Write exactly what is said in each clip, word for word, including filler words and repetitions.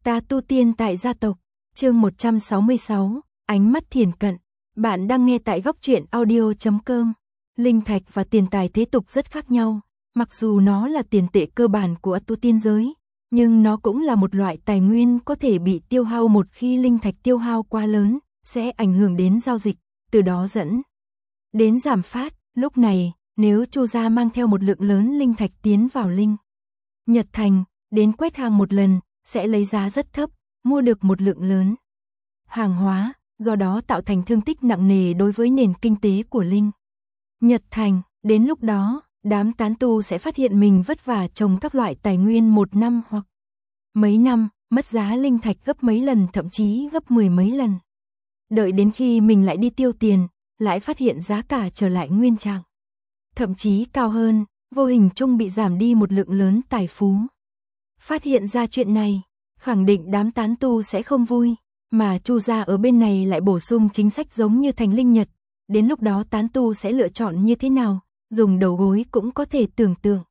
Ta tu tiên tại gia tộc, chương một trăm sáu mươi sáu, ánh mắt thiền cận. Bạn đang nghe tại góc truyện audio chấm com. Linh thạch và tiền tài thế tục rất khác nhau, mặc dù nó là tiền tệ cơ bản của tu tiên giới, nhưng nó cũng là một loại tài nguyên có thể bị tiêu hao. Một khi linh thạch tiêu hao quá lớn, sẽ ảnh hưởng đến giao dịch, từ đó dẫn đến giảm phát. Lúc này, nếu Chu gia mang theo một lượng lớn linh thạch tiến vào Linh Nhật Thành, đến quét hàng một lần, sẽ lấy giá rất thấp, mua được một lượng lớn hàng hóa, do đó tạo thành thương tích nặng nề đối với nền kinh tế của Linh Nhật Thành. Đến lúc đó, đám tán tu sẽ phát hiện mình vất vả trồng các loại tài nguyên một năm hoặc mấy năm, mất giá linh thạch gấp mấy lần, thậm chí gấp mười mấy lần. Đợi đến khi mình lại đi tiêu tiền, lại phát hiện giá cả trở lại nguyên trạng, thậm chí cao hơn, vô hình chung bị giảm đi một lượng lớn tài phú. Phát hiện ra chuyện này, khẳng định đám tán tu sẽ không vui, mà Chu gia ở bên này lại bổ sung chính sách giống như Thành Linh Nhật. Đến lúc đó tán tu sẽ lựa chọn như thế nào, dùng đầu gối cũng có thể tưởng tượng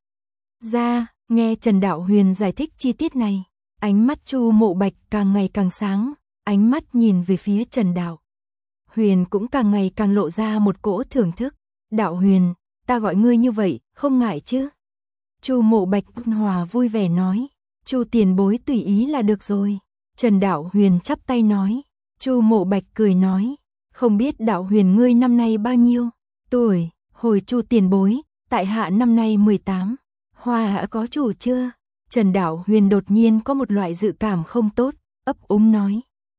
ra. Nghe Trần Đạo Huyền giải thích chi tiết này, ánh mắt Chu Mộ Bạch càng ngày càng sáng, ánh mắt nhìn về phía Trần Đạo Huyền cũng càng ngày càng lộ ra một cỗ thưởng thức. Đạo Huyền, ta gọi ngươi như vậy, không ngại chứ? Chu Mộ Bạch hòa vui vẻ nói. Chu tiền bối tùy ý là được rồi. Trần Đạo Huyền chắp tay nói. Chu Mộ Bạch cười nói, không biết Đạo Huyền ngươi năm nay bao nhiêu tuổi? Hồi Chu tiền bối, tại hạ năm nay mười tám. Hoa hạ có chủ chưa? Trần Đạo Huyền đột nhiên có một loại dự cảm không tốt, ấp úng nói.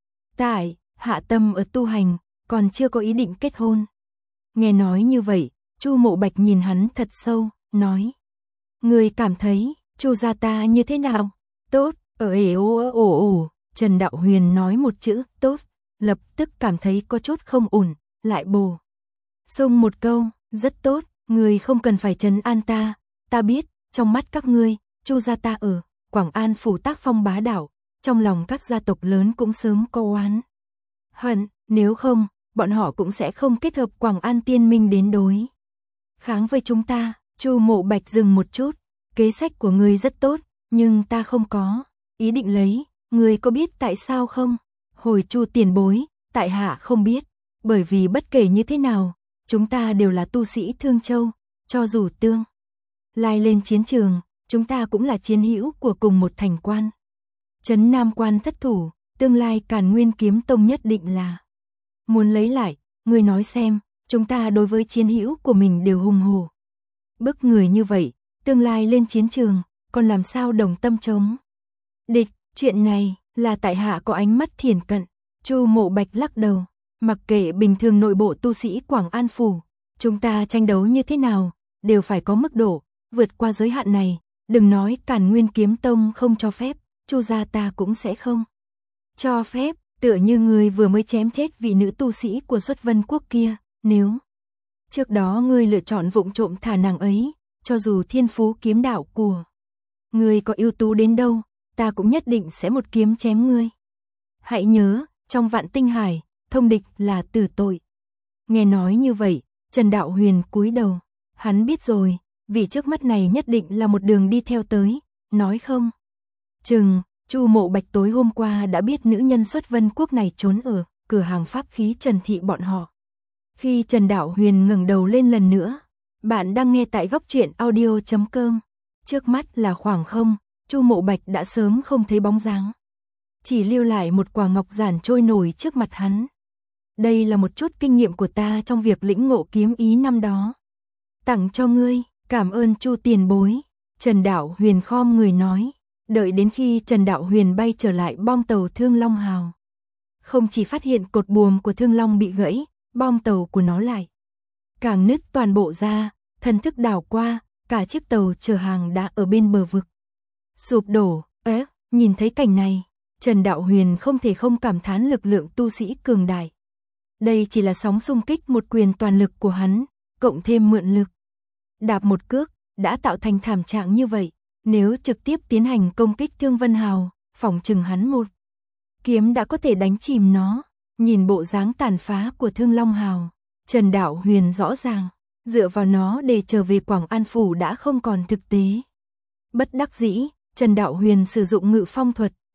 Tại hạ tâm ở tu hành, còn chưa có ý định kết hôn. Nghe nói như vậy, Chu Mộ Bạch nhìn hắn thật sâu, nói. Ngươi cảm thấy, Chu gia ta như thế nào? Tốt, ở ế ồ ồ ồ. Trần Đạo Huyền nói một chữ, tốt, lập tức cảm thấy có chút không ổn, lại bổ sung một câu, rất tốt, ngươi không cần phải trấn an ta, ta biết, trong mắt các ngươi, Chu gia ta ở Quảng An phủ tác phong bá đạo, trong lòng các gia tộc lớn cũng sớm có oán hận, nếu không, bọn họ cũng sẽ không kết hợp Quảng An tiên minh đến đối kháng với chúng ta. Chu Mộ Bạch dừng một chút, kế sách của ngươi rất tốt, nhưng ta không có ý định lấy, ngươi có biết tại sao không? Hồi Chu tiền bối, tại hạ không biết, bởi vì bất kể như thế nào, chúng ta đều là tu sĩ Thương Châu, cho dù tương lai lên chiến trường, chúng ta cũng là chiến hữu của cùng một thành quan. Trấn Nam quan thất thủ, tương lai Càn Nguyên Kiếm Tông nhất định là muốn lấy lại, ngươi nói xem, chúng ta đối với chiến hữu của mình đều hùng hổ bức người như vậy, tương lai lên chiến trường, còn làm sao đồng tâm chống địch? Chuyện này là tại hạ có ánh mắt thiền cận. Chu Mộ Bạch lắc đầu, mặc kệ bình thường nội bộ tu sĩ Quảng An phủ, chúng ta tranh đấu như thế nào, đều phải có mức độ, vượt qua giới hạn này, đừng nói Càn Nguyên Kiếm Tông không cho phép, Chu gia ta cũng sẽ không cho phép. Tựa như ngươi vừa mới chém chết vị nữ tu sĩ của Xuất Vân Quốc kia, nếu trước đó ngươi lựa chọn vụng trộm thả nàng ấy, cho dù thiên phú kiếm đạo của ngươi có ưu tú đến đâu, ta cũng nhất định sẽ một kiếm chém ngươi. Hãy nhớ, trong vạn tinh hải, thông địch là tử tội. Nghe nói như vậy, Trần Đạo Huyền cúi đầu, hắn biết rồi, vì trước mắt này nhất định là một đường đi theo tới, nói không chừng Chu Mộ Bạch tối hôm qua đã biết nữ nhân Xuất Vân Quốc này trốn ở cửa hàng pháp khí Trần thị bọn họ. Khi Trần Đạo Huyền ngẩng đầu lên lần nữa, bạn đang nghe tại góc truyện audio chấm com. Trước mắt là khoảng không, Chu Mộ Bạch đã sớm không thấy bóng dáng, chỉ lưu lại một quả ngọc giản trôi nổi trước mặt hắn. Đây là một chút kinh nghiệm của ta trong việc lĩnh ngộ kiếm ý năm đó, tặng cho ngươi. Cảm ơn Chu tiền bối. Trần Đạo Huyền khom người nói. Đợi đến khi Trần Đạo Huyền bay trở lại bong tàu Thương Long Hào, không chỉ phát hiện cột buồm của Thương Long bị gãy, bong tàu của nó lại càng nứt toàn bộ ra, thần thức đảo qua, cả chiếc tàu chở hàng đã ở bên bờ vực sụp đổ. Ế, nhìn thấy cảnh này, Trần Đạo Huyền không thể không cảm thán lực lượng tu sĩ cường đại. Đây chỉ là sóng xung kích một quyền toàn lực của hắn, cộng thêm mượn lực đạp một cước, đã tạo thành thảm trạng như vậy. Nếu trực tiếp tiến hành công kích Thương Vân Hào, phỏng chừng hắn một kiếm đã có thể đánh chìm nó. Nhìn bộ dáng tàn phá của Thương Long Hào, Trần Đạo Huyền rõ ràng, dựa vào nó để trở về Quảng An phủ đã không còn thực tế. Bất đắc dĩ, Trần Đạo Huyền sử dụng ngự phong thuật,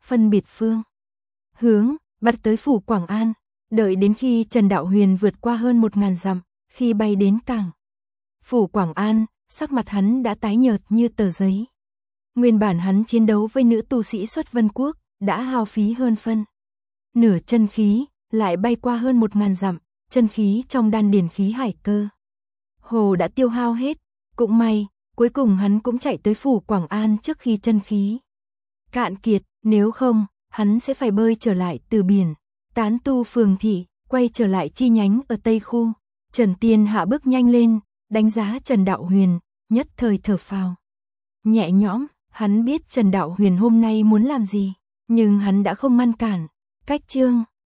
phân biệt phương hướng, bắt tới phủ Quảng An, đợi đến khi Trần Đạo Huyền vượt qua hơn một ngàn dặm, khi bay đến cảng phủ Quảng An, sắc mặt hắn đã tái nhợt như tờ giấy. Nguyên bản hắn chiến đấu với nữ tu sĩ Xuất Vân Quốc, đã hao phí hơn phân nửa chân khí, lại bay qua hơn một ngàn dặm, chân khí trong đan điền khí hải cơ hồ đã tiêu hao hết, cũng may, cuối cùng hắn cũng chạy tới phủ Quảng An trước khi chân khí cạn kiệt, nếu không, hắn sẽ phải bơi trở lại từ biển, tán tu phường thị, quay trở lại chi nhánh ở Tây Khu. Trần Tiên Hạ bước nhanh lên, đánh giá Trần Đạo Huyền, nhất thời thở phào nhẹ nhõm, hắn biết Trần Đạo Huyền hôm nay muốn làm gì, nhưng hắn đã không ngăn cản. Cách chương